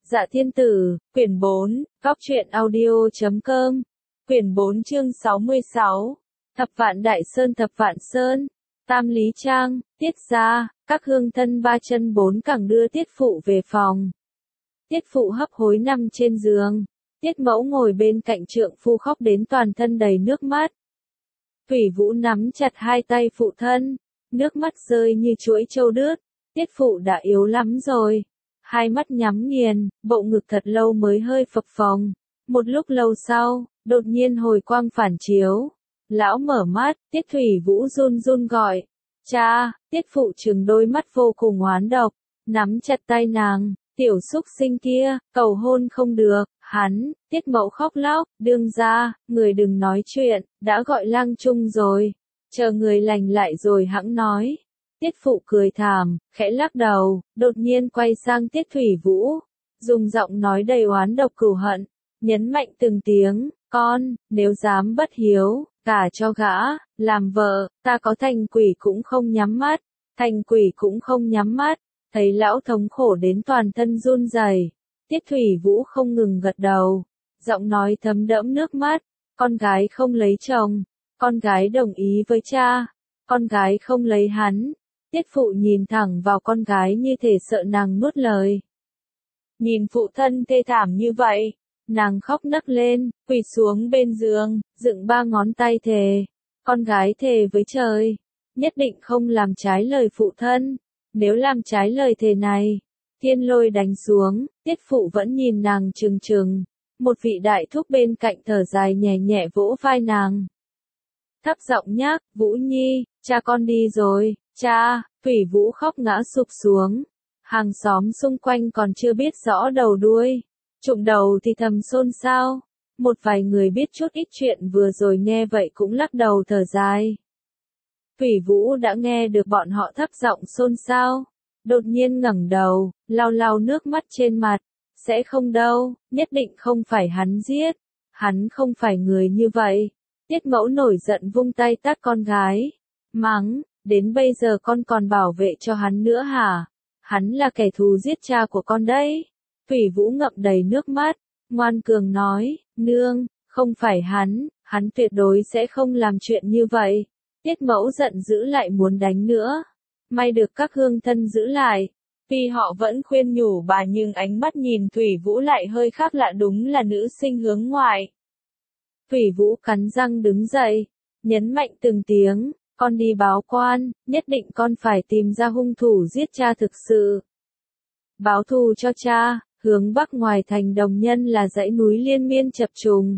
Dạ Thiên Tử, quyển 4, Góc truyện audio.com, quyển 4 chương 66, Thập Vạn Đại Sơn Thập Vạn Sơn, Tam Lý Trang, Tiết gia, các hương thân ba chân bốn cẳng đưa Tiết Phụ về phòng. Tiết Phụ hấp hối nằm trên giường, Tiết Mẫu ngồi bên cạnh trượng phu khóc đến toàn thân đầy nước mắt. Thủy Vũ nắm chặt hai tay phụ thân, nước mắt rơi như chuỗi trâu đứt, Tiết Phụ đã yếu lắm rồi. Hai mắt nhắm nghiền, bộ ngực thật lâu mới hơi phập phồng. Một lúc lâu sau, đột nhiên hồi quang phản chiếu. Lão mở mắt, Tiết Thủy Vũ run run gọi. Cha, Tiết Phụ trừng đôi mắt vô cùng oán độc, nắm chặt tay nàng, tiểu xúc sinh kia, cầu hôn không được, hắn, Tiết Mẫu khóc lóc, đương ra, người đừng nói chuyện, đã gọi lang trung rồi, chờ người lành lại rồi hẵng nói. Tiết Phụ cười thảm, khẽ lắc đầu, đột nhiên quay sang Tiết Thủy Vũ, dùng giọng nói đầy oán độc cừu hận, nhấn mạnh từng tiếng, con, nếu dám bất hiếu, gả cho gã, làm vợ, ta có thành quỷ cũng không nhắm mắt, thành quỷ cũng không nhắm mắt, thấy lão thống khổ đến toàn thân run rẩy, Tiết Thủy Vũ không ngừng gật đầu, giọng nói thấm đẫm nước mắt, con gái không lấy chồng, con gái đồng ý với cha, con gái không lấy hắn. Tiết Phụ nhìn thẳng vào con gái như thể sợ nàng nuốt lời. Nhìn phụ thân thê thảm như vậy, nàng khóc nấc lên, quỳ xuống bên giường, dựng ba ngón tay thề. Con gái thề với trời, nhất định không làm trái lời phụ thân. Nếu làm trái lời thề này, thiên lôi đánh xuống. Tiết Phụ vẫn nhìn nàng trừng trừng. Một vị đại thúc bên cạnh thở dài nhẹ nhẹ vỗ vai nàng. Thấp giọng nhắc, Vũ Nhi, cha con đi rồi. Cha, Thủy Vũ khóc ngã sụp xuống. Hàng xóm xung quanh còn chưa biết rõ đầu đuôi. Trụm đầu thì thầm xôn xao. Một vài người biết chút ít chuyện vừa rồi nghe vậy cũng lắc đầu thở dài. Thủy Vũ đã nghe được bọn họ thấp giọng xôn xao. Đột nhiên ngẩng đầu, lau lau nước mắt trên mặt. Sẽ không đâu, nhất định không phải hắn giết. Hắn không phải người như vậy. Tiết Mẫu nổi giận vung tay tát con gái. Mắng. Đến bây giờ con còn bảo vệ cho hắn nữa hả? Hắn là kẻ thù giết cha của con đấy. Thủy Vũ ngậm đầy nước mắt, ngoan cường nói, nương, không phải hắn tuyệt đối sẽ không làm chuyện như vậy. Tiết Mẫu giận dữ lại muốn đánh nữa. May được các hương thân giữ lại. Tuy họ vẫn khuyên nhủ bà nhưng ánh mắt nhìn Thủy Vũ lại hơi khác lạ, đúng là nữ sinh hướng ngoại. Thủy Vũ cắn răng đứng dậy, nhấn mạnh từng tiếng. Con đi báo quan, nhất định con phải tìm ra hung thủ giết cha thực sự. Báo thù cho cha, hướng bắc ngoài thành Đồng Nhân là dãy núi liên miên chập trùng.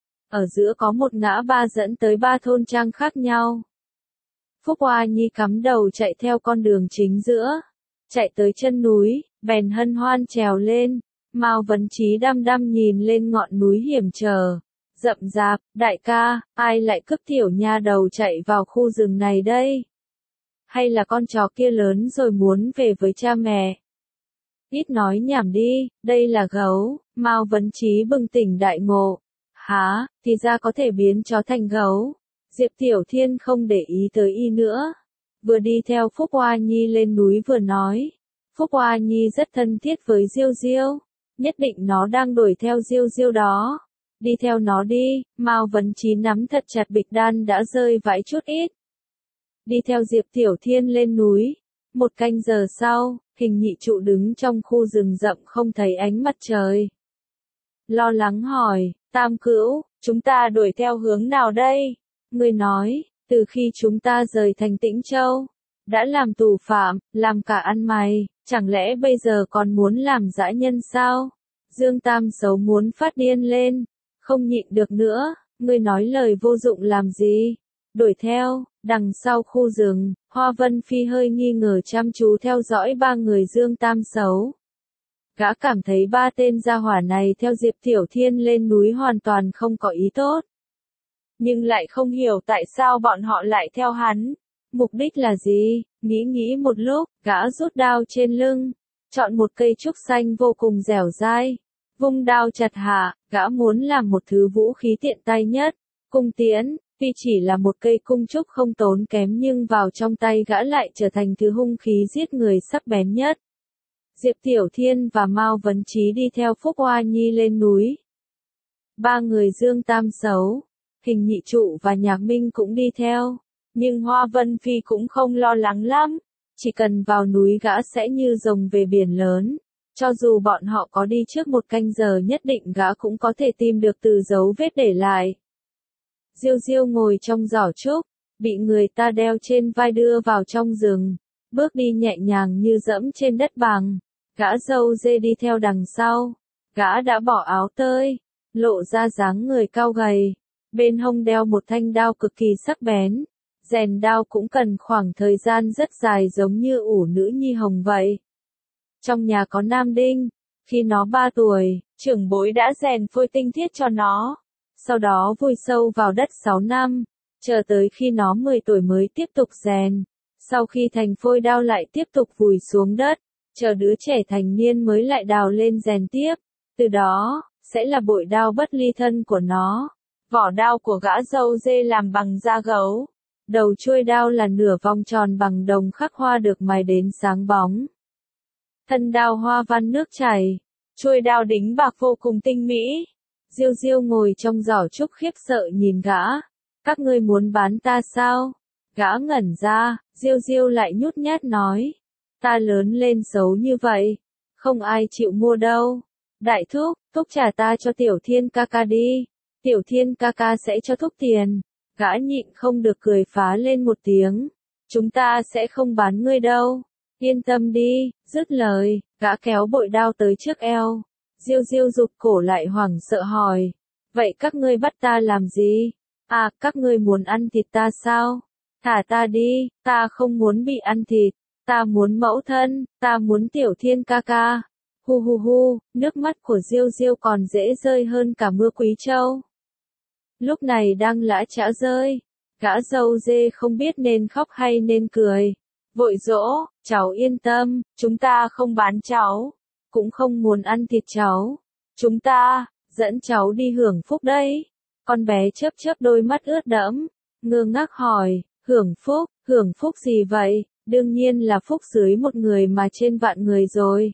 Ở giữa có một ngã ba dẫn tới ba thôn trang khác nhau. Phúc Hoa Nhi cắm đầu chạy theo con đường chính giữa. Chạy tới chân núi, bèn hân hoan trèo lên. Mao Vấn Chí đăm đăm nhìn lên ngọn núi hiểm trở. Rậm rạp, đại ca, ai lại cướp tiểu nha đầu chạy vào khu rừng này đây? Hay là con chó kia lớn rồi muốn về với cha mẹ? Ít nói nhảm đi, đây là gấu. Mao Vấn Chí bừng tỉnh đại ngộ. Hả, thì ra có thể biến chó thành gấu. Diệp Tiểu Thiên không để ý tới y nữa. Vừa đi theo Phúc Hoa Nhi lên núi vừa nói. Phúc Hoa Nhi rất thân thiết với Diêu Diêu. Nhất định nó đang đuổi theo Diêu Diêu đó. Đi theo nó đi, Mao Vấn Chí nắm thật chặt bịch đan đã rơi vãi chút ít. Đi theo Diệp Tiểu Thiên lên núi. Một canh giờ sau, Hình Nhị Trụ đứng trong khu rừng rậm không thấy ánh mặt trời. Lo lắng hỏi, Tam Cữu, chúng ta đuổi theo hướng nào đây? Người nói, từ khi chúng ta rời thành Tĩnh Châu, đã làm tù phạm, làm cả ăn mày, chẳng lẽ bây giờ còn muốn làm dã nhân sao? Dương Tam Xấu muốn phát điên lên. Không nhịn được nữa, ngươi nói lời vô dụng làm gì? Đuổi theo, đằng sau khu rừng, Hoa Vân Phi hơi nghi ngờ chăm chú theo dõi ba người Dương Tam Xấu. Gã cảm thấy ba tên gia hỏa này theo Diệp Tiểu Thiên lên núi hoàn toàn không có ý tốt. Nhưng lại không hiểu tại sao bọn họ lại theo hắn. Mục đích là gì? Nghĩ một lúc, gã rút đao trên lưng, chọn một cây trúc xanh vô cùng dẻo dai. Vung đao chặt hạ, gã muốn làm một thứ vũ khí tiện tay nhất. Cung tiễn, tuy chỉ là một cây cung trúc không tốn kém nhưng vào trong tay gã lại trở thành thứ hung khí giết người sắc bén nhất. Diệp Tiểu Thiên và Mao Vấn Chí đi theo Phúc Hoa Nhi lên núi. Ba người Dương Tam Xấu, Hình Nhị Trụ và Nhạc Minh cũng đi theo, nhưng Hoa Vân Phi cũng không lo lắng lắm, chỉ cần vào núi gã sẽ như rồng về biển lớn, cho dù bọn họ có đi trước 1 canh giờ nhất định gã cũng có thể tìm được từ dấu vết để lại. Diêu Diêu ngồi trong giỏ trúc, bị người ta đeo trên vai đưa vào trong rừng, bước đi nhẹ nhàng như dẫm trên đất bằng, gã dâu dê đi theo đằng sau, gã đã bỏ áo tơi, lộ ra dáng người cao gầy, bên hông đeo một thanh đao cực kỳ sắc bén, rèn đao cũng cần khoảng thời gian rất dài giống như ủ nữ nhi hồng vậy. Trong nhà có nam đinh, khi nó 3 tuổi, trưởng bối đã rèn phôi tinh thiết cho nó, sau đó vùi sâu vào đất 6 năm, chờ tới khi nó 10 tuổi mới tiếp tục rèn, sau khi thành phôi đao lại tiếp tục vùi xuống đất, chờ đứa trẻ thành niên mới lại đào lên rèn tiếp, từ đó, sẽ là bội đao bất ly thân của nó. Vỏ đao của gã dâu dê làm bằng da gấu, đầu chuôi đao là nửa vòng tròn bằng đồng khắc hoa được mài đến sáng bóng. Thân đao hoa văn nước chảy, chuôi đao đính bạc vô cùng tinh mỹ. Diêu Diêu ngồi trong giỏ trúc khiếp sợ nhìn gã. Các ngươi muốn bán ta sao? Gã ngẩn ra, Diêu Diêu lại nhút nhát nói. Ta lớn lên xấu như vậy, không ai chịu mua đâu. Đại thúc, thúc trả ta cho Tiểu Thiên ca ca đi. Tiểu Thiên ca ca sẽ cho thúc tiền. Gã nhịn không được cười phá lên một tiếng. Chúng ta sẽ không bán ngươi đâu. Yên tâm đi, dứt lời, gã kéo bội đao tới trước eo. Diêu Diêu rụt cổ lại hoảng sợ hỏi. Vậy các ngươi bắt ta làm gì? À, các ngươi muốn ăn thịt ta sao? Thả ta đi, ta không muốn bị ăn thịt. Ta muốn mẫu thân, ta muốn Tiểu Thiên ca ca. Hu hu hu, nước mắt của Diêu Diêu còn dễ rơi hơn cả mưa Quý Châu. Lúc này đang lã chã rơi, gã dâu dê không biết nên khóc hay nên cười. Vội dỗ, cháu yên tâm, chúng ta không bán cháu, cũng không muốn ăn thịt cháu. Chúng ta, dẫn cháu đi hưởng phúc đấy. Con bé chớp chớp đôi mắt ướt đẫm, ngơ ngác hỏi, hưởng phúc gì vậy? Đương nhiên là phúc dưới một người mà trên vạn người rồi.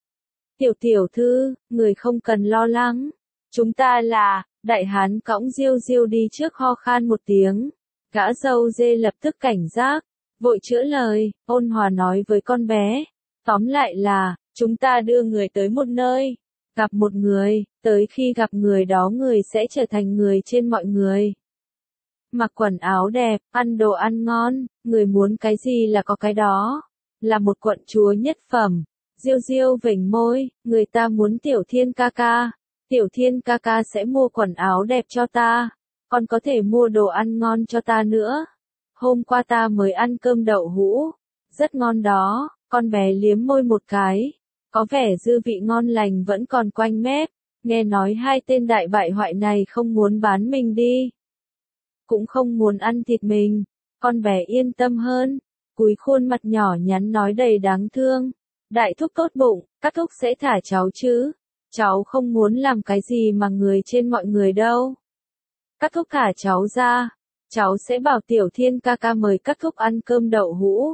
Tiểu thư, người không cần lo lắng. Chúng ta là, đại hán cõng Diêu Diêu đi trước ho khan một tiếng. Gã dâu dê lập tức cảnh giác, vội chữa lời, ôn hòa nói với con bé. Tóm lại là, chúng ta đưa người tới một nơi, gặp một người, tới khi gặp người đó người sẽ trở thành người trên mọi người. Mặc quần áo đẹp, ăn đồ ăn ngon, người muốn cái gì là có cái đó. Là một quận chúa nhất phẩm. Diêu Diêu vểnh môi, người ta muốn Tiểu Thiên ca ca. Tiểu Thiên ca ca sẽ mua quần áo đẹp cho ta. Còn có thể mua đồ ăn ngon cho ta nữa. Hôm qua ta mới ăn cơm đậu hũ. Rất ngon đó, con bé liếm môi một cái. Có vẻ dư vị ngon lành vẫn còn quanh mép. Nghe nói hai tên đại bại hoại này không muốn bán mình đi. Cũng không muốn ăn thịt mình. Con bé yên tâm hơn. Cúi khuôn mặt nhỏ nhắn nói đầy đáng thương. Đại thúc tốt bụng, các thúc sẽ thả cháu chứ. Cháu không muốn làm cái gì mà người trên mọi người đâu. Các thúc thả cháu ra. Cháu sẽ bảo Tiểu Thiên ca ca mời các thúc ăn cơm đậu hũ.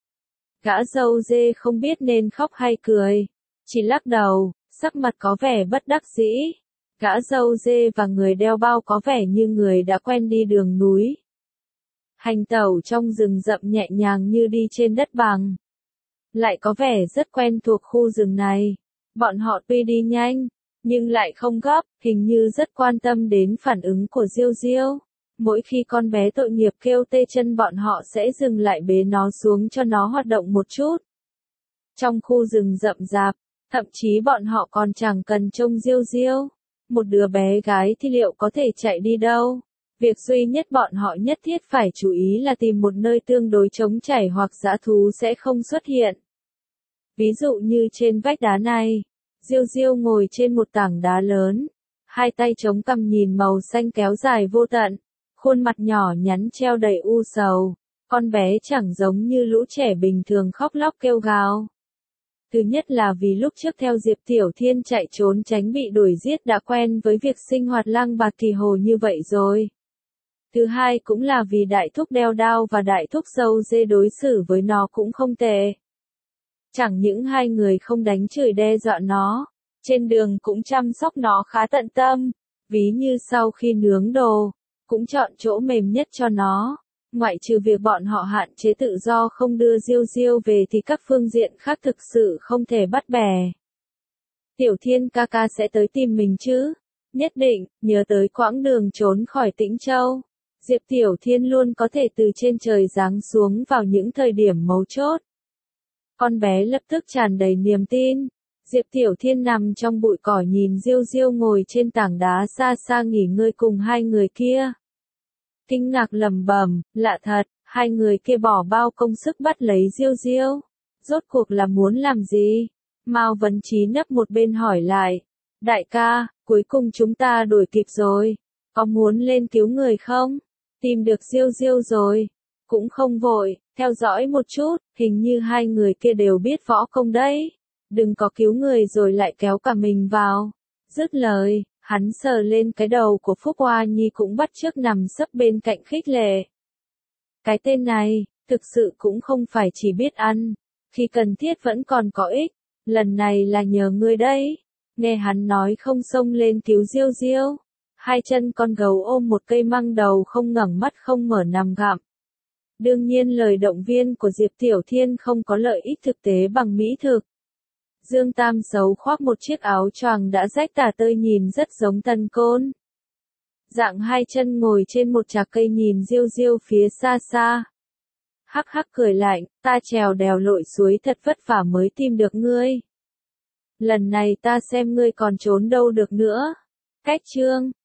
Gã dâu dê không biết nên khóc hay cười. Chỉ lắc đầu, sắc mặt có vẻ bất đắc dĩ. Gã dâu dê và người đeo bao có vẻ như người đã quen đi đường núi. Hành tẩu trong rừng rậm nhẹ nhàng như đi trên đất bằng. Lại có vẻ rất quen thuộc khu rừng này. Bọn họ tuy đi nhanh, nhưng lại không gấp, hình như rất quan tâm đến phản ứng của Diêu Diêu. Mỗi khi con bé tội nghiệp kêu tê chân bọn họ sẽ dừng lại bế nó xuống cho nó hoạt động một chút. Trong khu rừng rậm rạp, thậm chí bọn họ còn chẳng cần trông Diêu Diêu. Một đứa bé gái thì liệu có thể chạy đi đâu? Việc duy nhất bọn họ nhất thiết phải chú ý là tìm một nơi tương đối trống trải hoặc dã thú sẽ không xuất hiện. Ví dụ như trên vách đá này, Diêu Diêu ngồi trên một tảng đá lớn, hai tay chống cằm nhìn màu xanh kéo dài vô tận, khuôn mặt nhỏ nhắn treo đầy u sầu, con bé chẳng giống như lũ trẻ bình thường khóc lóc kêu gào. Thứ nhất là vì lúc trước theo Diệp Tiểu Thiên chạy trốn tránh bị đuổi giết đã quen với việc sinh hoạt lang bạt kỳ hồ như vậy rồi. Thứ hai cũng là vì đại thúc đeo đao và đại thúc dâu dê đối xử với nó cũng không tệ. Chẳng những hai người không đánh chửi đe dọa nó, trên đường cũng chăm sóc nó khá tận tâm, ví như sau khi nướng đồ, cũng chọn chỗ mềm nhất cho nó. Ngoại trừ việc bọn họ hạn chế tự do không đưa Diêu Diêu về thì các phương diện khác thực sự không thể bắt bẻ. Tiểu Thiên ca ca sẽ tới tìm mình chứ? Nhất định, nhớ tới quãng đường trốn khỏi Tĩnh Châu. Diệp Tiểu Thiên luôn có thể từ trên trời giáng xuống vào những thời điểm mấu chốt. Con bé lập tức tràn đầy niềm tin. Diệp Tiểu Thiên nằm trong bụi cỏ nhìn Diêu Diêu ngồi trên tảng đá xa xa nghỉ ngơi cùng hai người kia. Kinh ngạc lẩm bẩm, lạ thật, hai người kia bỏ bao công sức bắt lấy Diêu Diêu. Rốt cuộc là muốn làm gì? Mao Vấn Chí nấp một bên hỏi lại. Đại ca, cuối cùng chúng ta đuổi kịp rồi. Có muốn lên cứu người không? Tìm được Diêu Diêu rồi. Cũng không vội, theo dõi một chút, hình như hai người kia đều biết võ công đấy. Đừng có cứu người rồi lại kéo cả mình vào. Dứt lời, hắn sờ lên cái đầu của Phúc Hoa Nhi cũng bắt chước nằm sấp bên cạnh khích lệ. Cái tên này, thực sự cũng không phải chỉ biết ăn, khi cần thiết vẫn còn có ích. Lần này là nhờ ngươi đấy. Nghe hắn nói không xông lên cứu Diêu Diêu. Hai chân con gấu ôm một cây măng đầu không ngẩng mắt không mở nằm gặm. Đương nhiên lời động viên của Diệp Tiểu Thiên không có lợi ích thực tế bằng mỹ thực. Dương Tam Sấu khoác một chiếc áo choàng đã rách tả tơi nhìn rất giống Tần Côn. Dạng hai chân ngồi trên một chạc cây nhìn Diêu Diêu phía xa xa. Hắc hắc cười lạnh, ta trèo đèo lội suối thật vất vả mới tìm được ngươi. Lần này ta xem ngươi còn trốn đâu được nữa. Cách chương